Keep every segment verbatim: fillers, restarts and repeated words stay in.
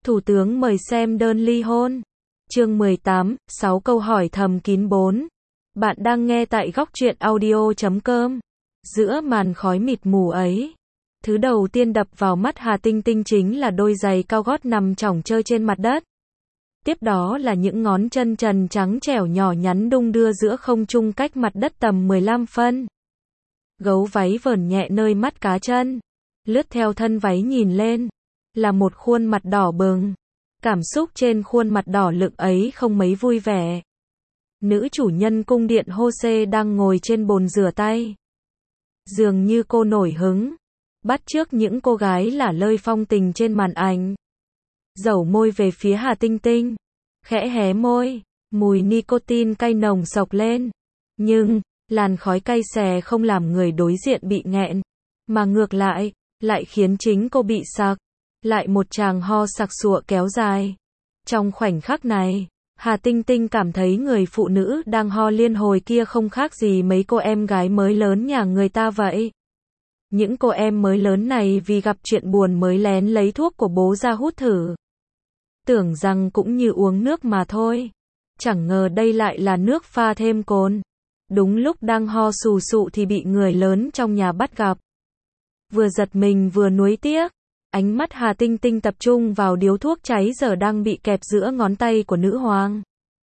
Thủ tướng mời xem đơn ly hôn. Chương mười tám, sáu câu hỏi thầm kín bốn. Bạn đang nghe tại góc truyện audio chấm com. Giữa màn khói mịt mù ấy, thứ đầu tiên đập vào mắt Hà Tinh Tinh chính là đôi giày cao gót nằm chỏng trơ trên mặt đất. Tiếp đó là những ngón chân trần trắng trẻo nhỏ nhắn đung đưa giữa không trung cách mặt đất tầm mười lăm phân. Gấu váy vờn nhẹ nơi mắt cá chân. Lướt theo thân váy nhìn lên, là một khuôn mặt đỏ bừng. Cảm xúc trên khuôn mặt đỏ lựng ấy không mấy vui vẻ. Nữ chủ nhân cung điện Hose đang ngồi trên bồn rửa tay. Dường như cô nổi hứng, bắt chước những cô gái lả lơi phong tình trên màn ảnh. Dẩu môi về phía Hà Tinh Tinh, khẽ hé môi, mùi nicotine cay nồng xộc lên. Nhưng, làn khói cay xè không làm người đối diện bị nghẹn, mà ngược lại, lại khiến chính cô bị sặc. Lại một tràng ho sặc sụa kéo dài. Trong khoảnh khắc này, Hà Tinh Tinh cảm thấy người phụ nữ đang ho liên hồi kia không khác gì mấy cô em gái mới lớn nhà người ta vậy. Những cô em mới lớn này vì gặp chuyện buồn mới lén lấy thuốc của bố ra hút thử. Tưởng rằng cũng như uống nước mà thôi. Chẳng ngờ đây lại là nước pha thêm cồn. Đúng lúc đang ho sù sụ thì bị người lớn trong nhà bắt gặp. Vừa giật mình vừa nuối tiếc. Ánh mắt Hà Tinh Tinh tập trung vào điếu thuốc cháy giờ đang bị kẹp giữa ngón tay của nữ hoàng.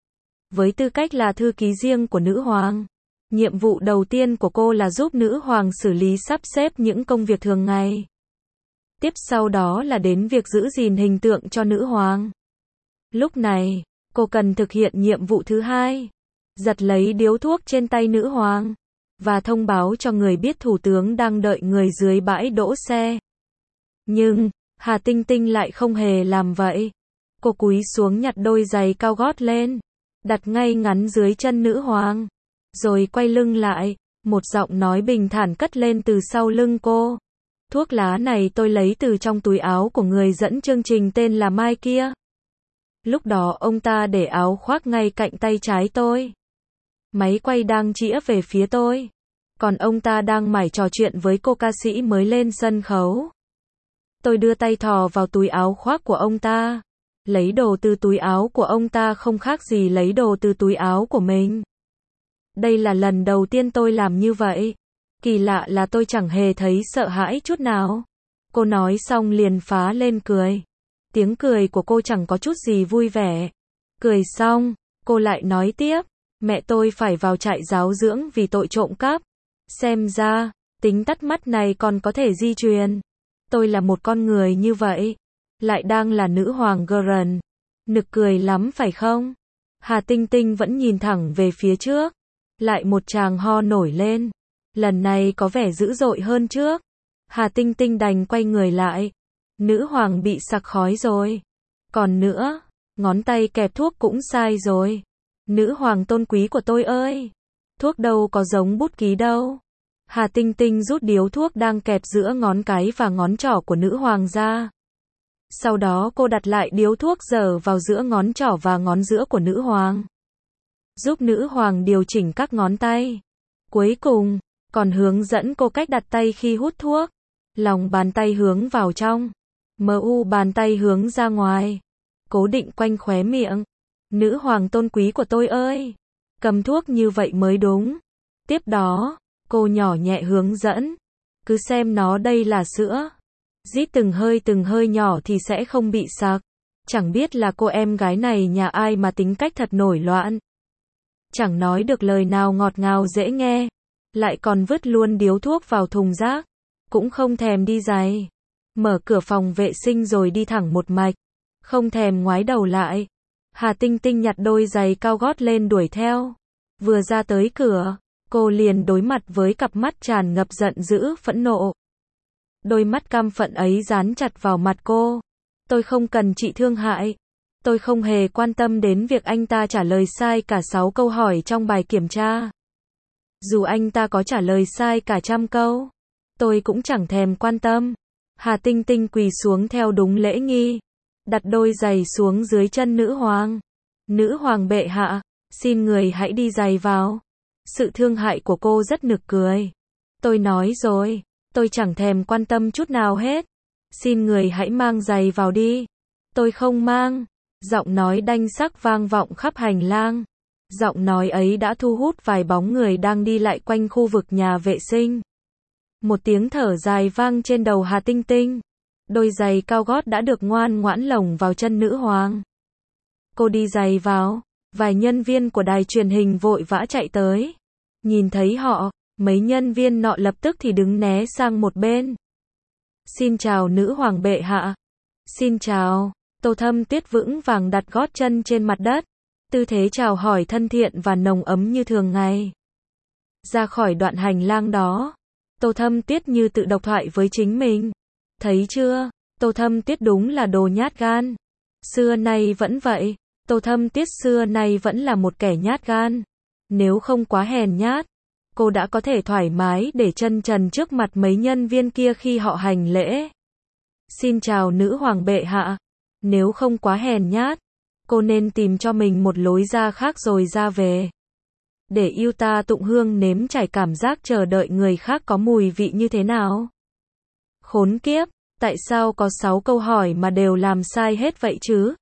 Với tư cách là thư ký riêng của nữ hoàng, nhiệm vụ đầu tiên của cô là giúp nữ hoàng xử lý sắp xếp những công việc thường ngày. Tiếp sau đó là đến việc giữ gìn hình tượng cho nữ hoàng. Lúc này, cô cần thực hiện nhiệm vụ thứ hai, giật lấy điếu thuốc trên tay nữ hoàng, và thông báo cho người biết thủ tướng đang đợi người dưới bãi đỗ xe. Nhưng, Hà Tinh Tinh lại không hề làm vậy. Cô cúi xuống nhặt đôi giày cao gót lên, đặt ngay ngắn dưới chân nữ hoàng, rồi quay lưng lại, một giọng nói bình thản cất lên từ sau lưng cô. Thuốc lá này tôi lấy từ trong túi áo của người dẫn chương trình tên là Mai kia. Lúc đó ông ta để áo khoác ngay cạnh tay trái tôi. Máy quay đang chĩa về phía tôi, còn ông ta đang mải trò chuyện với cô ca sĩ mới lên sân khấu. Tôi đưa tay thò vào túi áo khoác của ông ta. Lấy đồ từ túi áo của ông ta không khác gì lấy đồ từ túi áo của mình. Đây là lần đầu tiên tôi làm như vậy. Kỳ lạ là tôi chẳng hề thấy sợ hãi chút nào. Cô nói xong liền phá lên cười. Tiếng cười của cô chẳng có chút gì vui vẻ. Cười xong, cô lại nói tiếp. Mẹ tôi phải vào trại giáo dưỡng vì tội trộm cắp. Xem ra, tính tắt mắt này còn có thể di truyền. Tôi là một con người như vậy, lại đang là nữ hoàng Garen. Nực cười lắm phải không? Hà Tinh Tinh vẫn nhìn thẳng về phía trước. Lại một tràng ho nổi lên. Lần này có vẻ dữ dội hơn trước. Hà Tinh Tinh đành quay người lại. Nữ hoàng bị sặc khói rồi. Còn nữa, ngón tay kẹp thuốc cũng sai rồi. Nữ hoàng tôn quý của tôi ơi! Thuốc đâu có giống bút ký đâu. Hà Tinh Tinh rút điếu thuốc đang kẹp giữa ngón cái và ngón trỏ của nữ hoàng ra. Sau đó cô đặt lại điếu thuốc dở vào giữa ngón trỏ và ngón giữa của nữ hoàng. Giúp nữ hoàng điều chỉnh các ngón tay. Cuối cùng, còn hướng dẫn cô cách đặt tay khi hút thuốc. Lòng bàn tay hướng vào trong. Mu bàn tay hướng ra ngoài. Cố định quanh khóe miệng. Nữ hoàng tôn quý của tôi ơi! Cầm thuốc như vậy mới đúng. Tiếp đó, cô nhỏ nhẹ hướng dẫn. Cứ xem nó đây là sữa. Rít từng hơi từng hơi nhỏ thì sẽ không bị sặc. Chẳng biết là cô em gái này nhà ai mà tính cách thật nổi loạn. Chẳng nói được lời nào ngọt ngào dễ nghe. Lại còn vứt luôn điếu thuốc vào thùng rác. Cũng không thèm đi giày. Mở cửa phòng vệ sinh rồi đi thẳng một mạch. Không thèm ngoái đầu lại. Hà Tinh Tinh nhặt đôi giày cao gót lên đuổi theo. Vừa ra tới cửa, cô liền đối mặt với cặp mắt tràn ngập giận dữ phẫn nộ. Đôi mắt căm phẫn ấy dán chặt vào mặt cô. Tôi không cần chị thương hại. Tôi không hề quan tâm đến việc anh ta trả lời sai cả sáu câu hỏi trong bài kiểm tra. Dù anh ta có trả lời sai cả trăm câu, tôi cũng chẳng thèm quan tâm. Hà Tinh Tinh quỳ xuống theo đúng lễ nghi. Đặt đôi giày xuống dưới chân nữ hoàng. Nữ hoàng bệ hạ, xin người hãy đi giày vào. Sự thương hại của cô rất nực cười. Tôi nói rồi, tôi chẳng thèm quan tâm chút nào hết. Xin người hãy mang giày vào đi. Tôi không mang. Giọng nói đanh sắc vang vọng khắp hành lang. Giọng nói ấy đã thu hút vài bóng người đang đi lại quanh khu vực nhà vệ sinh. Một tiếng thở dài vang trên đầu Hà Tinh Tinh. Đôi giày cao gót đã được ngoan ngoãn lồng vào chân nữ hoàng. Cô đi giày vào. Vài nhân viên của đài truyền hình vội vã chạy tới. Nhìn thấy họ, mấy nhân viên nọ lập tức thì đứng né sang một bên. Xin chào nữ hoàng bệ hạ. Xin chào. Tô Thâm Tuyết vững vàng đặt gót chân trên mặt đất. Tư thế chào hỏi thân thiện và nồng ấm như thường ngày. Ra khỏi đoạn hành lang đó, Tô Thâm Tuyết như tự độc thoại với chính mình. Thấy chưa, Tô Thâm Tuyết đúng là đồ nhát gan. Xưa nay vẫn vậy, Tô Thâm Tuyết xưa nay vẫn là một kẻ nhát gan. Nếu không quá hèn nhát, cô đã có thể thoải mái để chân trần trước mặt mấy nhân viên kia khi họ hành lễ. Xin chào nữ hoàng bệ hạ. Nếu không quá hèn nhát, cô nên tìm cho mình một lối ra khác rồi ra về. Để yêu ta tụng hương nếm trải cảm giác chờ đợi người khác có mùi vị như thế nào. Khốn kiếp, tại sao có sáu câu hỏi mà đều làm sai hết vậy chứ?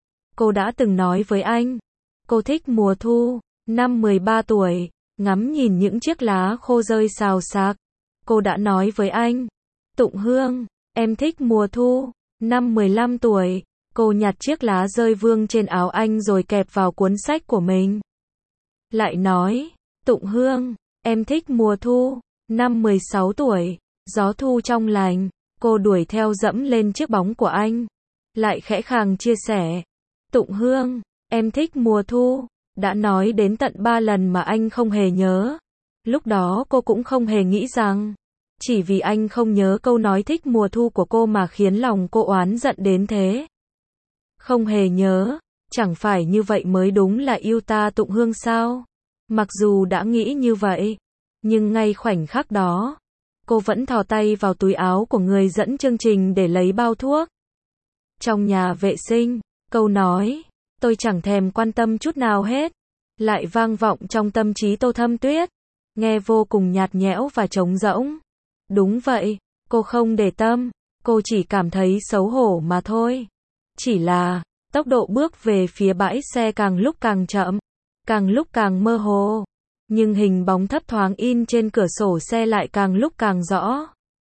Cô đã từng nói với anh, cô thích mùa thu, năm mười ba tuổi, ngắm nhìn những chiếc lá khô rơi xào xạc. Cô đã nói với anh, tụng hương, em thích mùa thu, năm mười lăm tuổi. Cô nhặt chiếc lá rơi vương trên áo anh rồi kẹp vào cuốn sách của mình. Lại nói, tụng hương, em thích mùa thu, năm mười sáu tuổi, gió thu trong lành. Cô đuổi theo dẫm lên chiếc bóng của anh. Lại khẽ khàng chia sẻ, tụng hương, em thích mùa thu. Đã nói đến tận ba lần mà anh không hề nhớ. Lúc đó cô cũng không hề nghĩ rằng, chỉ vì anh không nhớ câu nói thích mùa thu của cô mà khiến lòng cô oán giận đến thế. Không hề nhớ, chẳng phải như vậy mới đúng là yêu ta tụng hương sao? Mặc dù đã nghĩ như vậy, nhưng ngay khoảnh khắc đó, cô vẫn thò tay vào túi áo của người dẫn chương trình để lấy bao thuốc. Trong nhà vệ sinh, câu nói, tôi chẳng thèm quan tâm chút nào hết, lại vang vọng trong tâm trí Tô Thâm Tuyết, nghe vô cùng nhạt nhẽo và trống rỗng. Đúng vậy, cô không để tâm, cô chỉ cảm thấy xấu hổ mà thôi. Chỉ là, tốc độ bước về phía bãi xe càng lúc càng chậm, càng lúc càng mơ hồ. Nhưng hình bóng thấp thoáng in trên cửa sổ xe lại càng lúc càng rõ.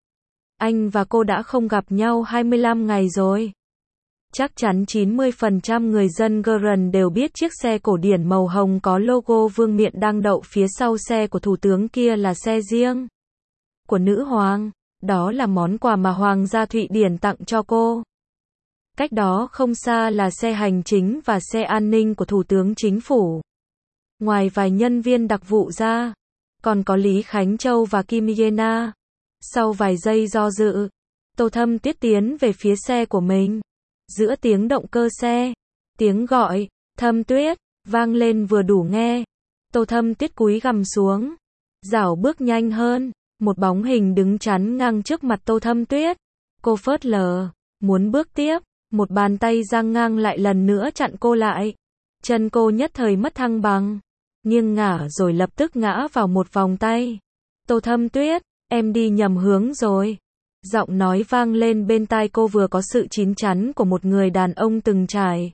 Anh và cô đã không gặp nhau hai mươi lăm ngày rồi. Chắc chắn chín mươi phần trăm người dân Geren đều biết chiếc xe cổ điển màu hồng có logo vương miện đang đậu phía sau xe của thủ tướng kia là xe riêng của nữ hoàng. Đó là món quà mà Hoàng gia Thụy Điển tặng cho cô. Cách đó không xa là xe hành chính và xe an ninh của Thủ tướng Chính phủ. Ngoài vài nhân viên đặc vụ ra, còn có Lý Khánh Châu và Kim Yena. Sau vài giây do dự, Tô Thâm Tuyết tiến về phía xe của mình. Giữa tiếng động cơ xe, tiếng gọi, Thâm Tuyết, vang lên vừa đủ nghe. Tô Thâm Tuyết cúi gằm xuống, dảo bước nhanh hơn. Một bóng hình đứng chắn ngang trước mặt Tô Thâm Tuyết. Cô phớt lờ, muốn bước tiếp. Một bàn tay giang ngang lại lần nữa chặn cô lại. Chân cô nhất thời mất thăng bằng, nghiêng ngả rồi lập tức ngã vào một vòng tay. Tô Thâm Tuyết, em đi nhầm hướng rồi. Giọng nói vang lên bên tai cô vừa có sự chín chắn của một người đàn ông từng trải,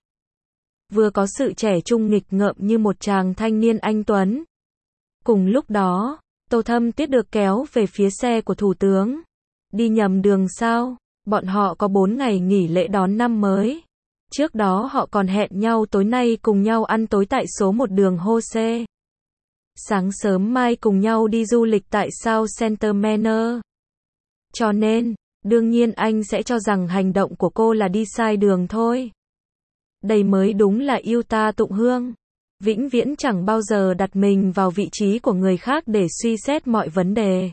vừa có sự trẻ trung nghịch ngợm như một chàng thanh niên anh tuấn. Cùng lúc đó, Tô Thâm Tuyết được kéo về phía xe của thủ tướng. Đi nhầm đường sao? Bọn họ có bốn ngày nghỉ lễ đón năm mới. Trước đó họ còn hẹn nhau tối nay cùng nhau ăn tối tại số một đường Jose. Sáng sớm mai cùng nhau đi du lịch tại South Center Manor. Cho nên, đương nhiên anh sẽ cho rằng hành động của cô là đi sai đường thôi. Đây mới đúng là yêu ta tụng hương. Vĩnh viễn chẳng bao giờ đặt mình vào vị trí của người khác để suy xét mọi vấn đề.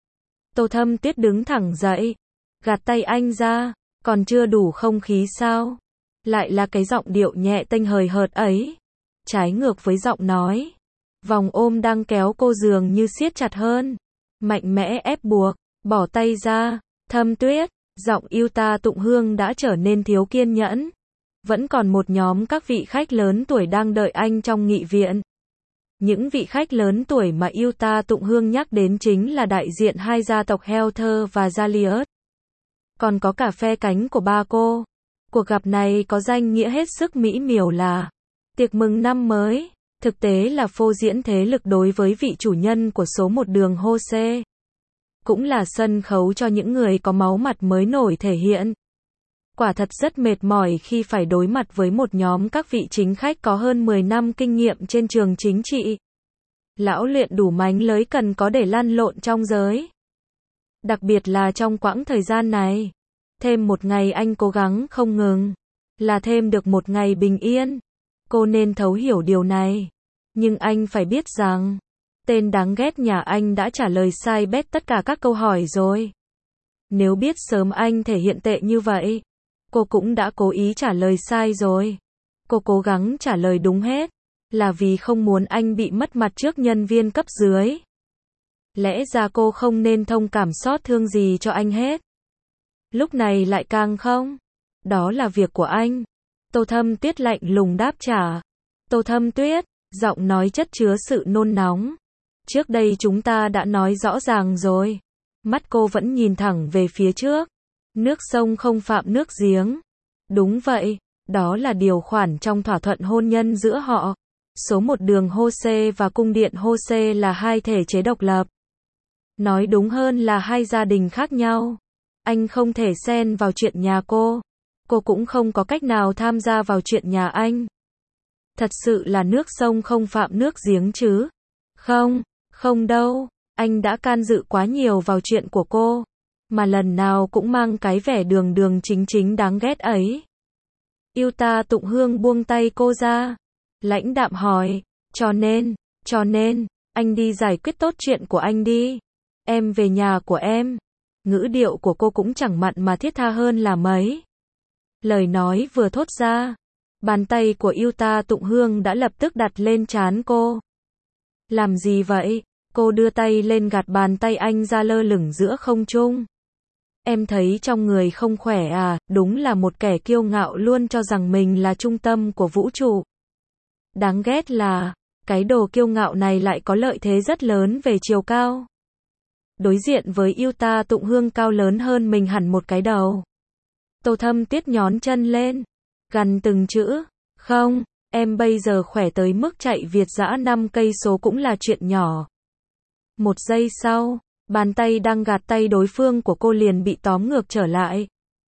Tô Thâm Tuyết đứng thẳng dậy, gạt tay anh ra, còn chưa đủ không khí sao? Lại là cái giọng điệu nhẹ tênh hời hợt ấy. Trái ngược với giọng nói, vòng ôm đang kéo cô dường như siết chặt hơn, mạnh mẽ ép buộc, bỏ tay ra. Thâm Tuyết, giọng yêu ta tụng hương đã trở nên thiếu kiên nhẫn. Vẫn còn một nhóm các vị khách lớn tuổi đang đợi anh trong nghị viện. Những vị khách lớn tuổi mà yêu ta tụng hương nhắc đến chính là đại diện hai gia tộc Helter và Jaliot. Còn có cả phe cánh của ba cô. Cuộc gặp này có danh nghĩa hết sức mỹ miều là tiệc mừng năm mới, thực tế là phô diễn thế lực đối với vị chủ nhân của số một đường Jose. Cũng là sân khấu cho những người có máu mặt mới nổi thể hiện. Quả thật rất mệt mỏi khi phải đối mặt với một nhóm các vị chính khách có hơn mười năm kinh nghiệm trên trường chính trị. Lão luyện đủ mánh lới cần có để lăn lộn trong giới. Đặc biệt là trong quãng thời gian này. Thêm một ngày anh cố gắng không ngừng. Là thêm được một ngày bình yên. Cô nên thấu hiểu điều này. Nhưng anh phải biết rằng, tên đáng ghét nhà anh đã trả lời sai bét tất cả các câu hỏi rồi. Nếu biết sớm anh thể hiện tệ như vậy, cô cũng đã cố ý trả lời sai rồi. Cô cố gắng trả lời đúng hết, là vì không muốn anh bị mất mặt trước nhân viên cấp dưới. Lẽ ra cô không nên thông cảm xót thương gì cho anh hết. Lúc này lại càng không. Đó là việc của anh. Tô Thâm Tuyết lạnh lùng đáp trả. Tô Thâm Tuyết, giọng nói chất chứa sự nôn nóng. Trước đây chúng ta đã nói rõ ràng rồi. Mắt cô vẫn nhìn thẳng về phía trước. Nước sông không phạm nước giếng. Đúng vậy, đó là điều khoản trong thỏa thuận hôn nhân giữa họ. Số một đường Jose và cung điện Jose là hai thể chế độc lập. Nói đúng hơn là hai gia đình khác nhau. Anh không thể xen vào chuyện nhà cô. Cô cũng không có cách nào tham gia vào chuyện nhà anh. Thật sự là nước sông không phạm nước giếng chứ? Không, không đâu. Anh đã can dự quá nhiều vào chuyện của cô. Mà lần nào cũng mang cái vẻ đường đường chính chính đáng ghét ấy. Yêu ta Tụng Hương buông tay cô ra. Lãnh đạm hỏi. Cho nên, cho nên, anh đi giải quyết tốt chuyện của anh đi. Em về nhà của em. Ngữ điệu của cô cũng chẳng mặn mà thiết tha hơn là mấy. Lời nói vừa thốt ra, bàn tay của Yêu ta Tụng Hương đã lập tức đặt lên trán cô. Làm gì vậy? Cô đưa tay lên gạt bàn tay anh ra lơ lửng giữa không trung. Em thấy trong người không khỏe à, đúng là một kẻ kiêu ngạo luôn cho rằng mình là trung tâm của vũ trụ. Đáng ghét là, cái đồ kiêu ngạo này lại có lợi thế rất lớn về chiều cao. Đối diện với Yêu ta Tụng Hương cao lớn hơn mình hẳn một cái đầu. Tô Thâm Tuyết nhón chân lên, gằn từng chữ, không, em bây giờ khỏe tới mức chạy Việt dã năm cây số cũng là chuyện nhỏ. Một giây sau, bàn tay đang gạt tay đối phương của cô liền bị tóm ngược trở lại.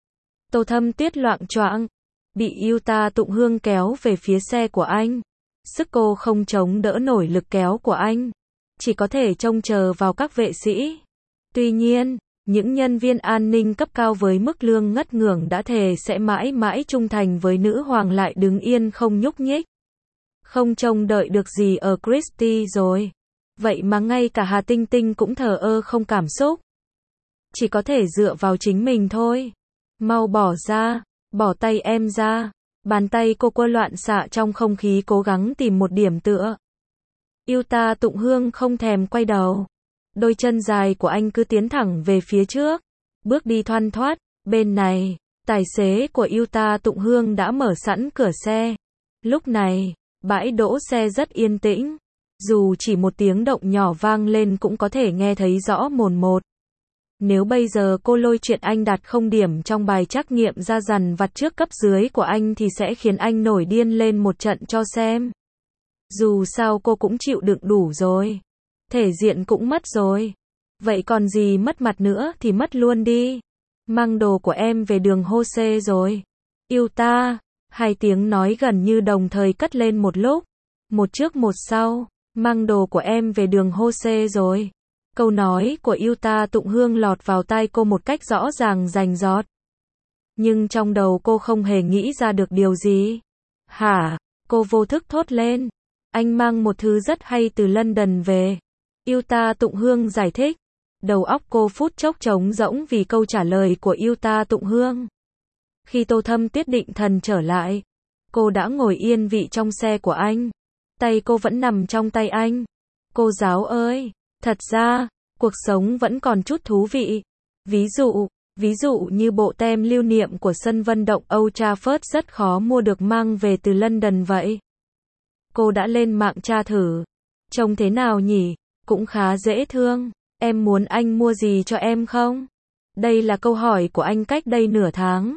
Tô Thâm Tuyết loạng choạng, bị Yêu ta Tụng Hương kéo về phía xe của anh. Sức cô không chống đỡ nổi lực kéo của anh, chỉ có thể trông chờ vào các vệ sĩ. Tuy nhiên, những nhân viên an ninh cấp cao với mức lương ngất ngưởng đã thề sẽ mãi mãi trung thành với nữ hoàng lại đứng yên không nhúc nhích. Không trông đợi được gì ở Christie rồi. Vậy mà ngay cả Hà Tinh Tinh cũng thờ ơ không cảm xúc. Chỉ có thể dựa vào chính mình thôi. Mau bỏ ra, bỏ tay em ra. Bàn tay cô quơ loạn xạ trong không khí cố gắng tìm một điểm tựa. Yêu ta Tụng Hương không thèm quay đầu. Đôi chân dài của anh cứ tiến thẳng về phía trước. Bước đi thoăn thoắt. Bên này, tài xế của Yêu ta Tụng Hương đã mở sẵn cửa xe. Lúc này, bãi đỗ xe rất yên tĩnh. Dù chỉ một tiếng động nhỏ vang lên cũng có thể nghe thấy rõ mồn một. Nếu bây giờ cô lôi chuyện anh đạt không điểm trong bài trắc nghiệm ra dằn vặt trước cấp dưới của anh thì sẽ khiến anh nổi điên lên một trận cho xem. Dù sao cô cũng chịu đựng đủ rồi. Thể diện cũng mất rồi. Vậy còn gì mất mặt nữa thì mất luôn đi. Mang đồ của em về đường Jose rồi. Yêu ta. Hai tiếng nói gần như đồng thời cất lên một lúc. Một trước một sau. Mang đồ của em về đường Jose rồi. Câu nói của Yêu ta Tụng Hương lọt vào tai cô một cách rõ ràng rành rọt. Nhưng trong đầu cô không hề nghĩ ra được điều gì. Hả? Cô vô thức thốt lên. Anh mang một thứ rất hay từ London về. Yêu ta Tụng Hương giải thích. Đầu óc cô phút chốc trống rỗng vì câu trả lời của Yêu ta Tụng Hương. Khi Tô Thâm Tuyết định thần trở lại, cô đã ngồi yên vị trong xe của anh. Tay cô vẫn nằm trong tay anh. Cô giáo ơi, thật ra, cuộc sống vẫn còn chút thú vị. Ví dụ, ví dụ như bộ tem lưu niệm của sân vận động Old Trafford rất khó mua được mang về từ London vậy. Cô đã lên mạng tra thử. Trông thế nào nhỉ? Cũng khá dễ thương. Em muốn anh mua gì cho em không? Đây là câu hỏi của anh cách đây nửa tháng.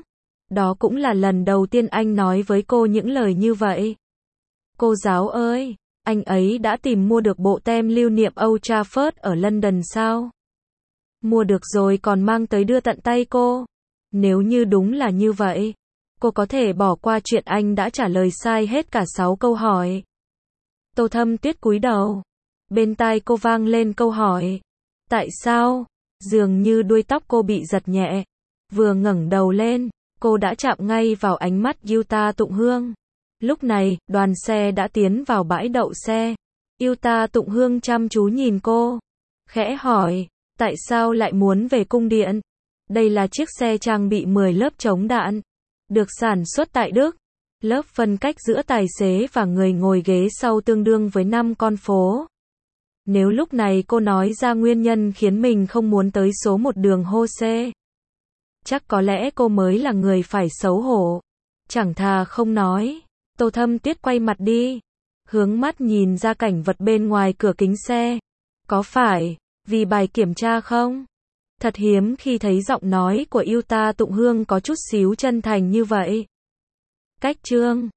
Đó cũng là lần đầu tiên anh nói với cô những lời như vậy. Cô giáo ơi, anh ấy đã tìm mua được bộ tem lưu niệm Old Trafford ở London sao? Mua được rồi còn mang tới đưa tận tay cô. Nếu như đúng là như vậy, cô có thể bỏ qua chuyện anh đã trả lời sai hết cả sáu câu hỏi. Tô Thâm Tuyết cúi đầu. Bên tai cô vang lên câu hỏi. Tại sao? Dường như đuôi tóc cô bị giật nhẹ. Vừa ngẩng đầu lên, cô đã chạm ngay vào ánh mắt Yuta Tụng Hương. Lúc này, đoàn xe đã tiến vào bãi đậu xe. Yuta Tụng Hương chăm chú nhìn cô. Khẽ hỏi, tại sao lại muốn về cung điện? Đây là chiếc xe trang bị mười lớp chống đạn. Được sản xuất tại Đức. Lớp phân cách giữa tài xế và người ngồi ghế sau tương đương với năm con phố. Nếu lúc này cô nói ra nguyên nhân khiến mình không muốn tới số một đường Hô-xê, chắc có lẽ cô mới là người phải xấu hổ. Chẳng thà không nói. Tô Thâm Tuyết quay mặt đi, hướng mắt nhìn ra cảnh vật bên ngoài cửa kính xe. Có phải vì bài kiểm tra không? Thật hiếm khi thấy giọng nói của Yuta Tụng Hương có chút xíu chân thành như vậy. Cách chương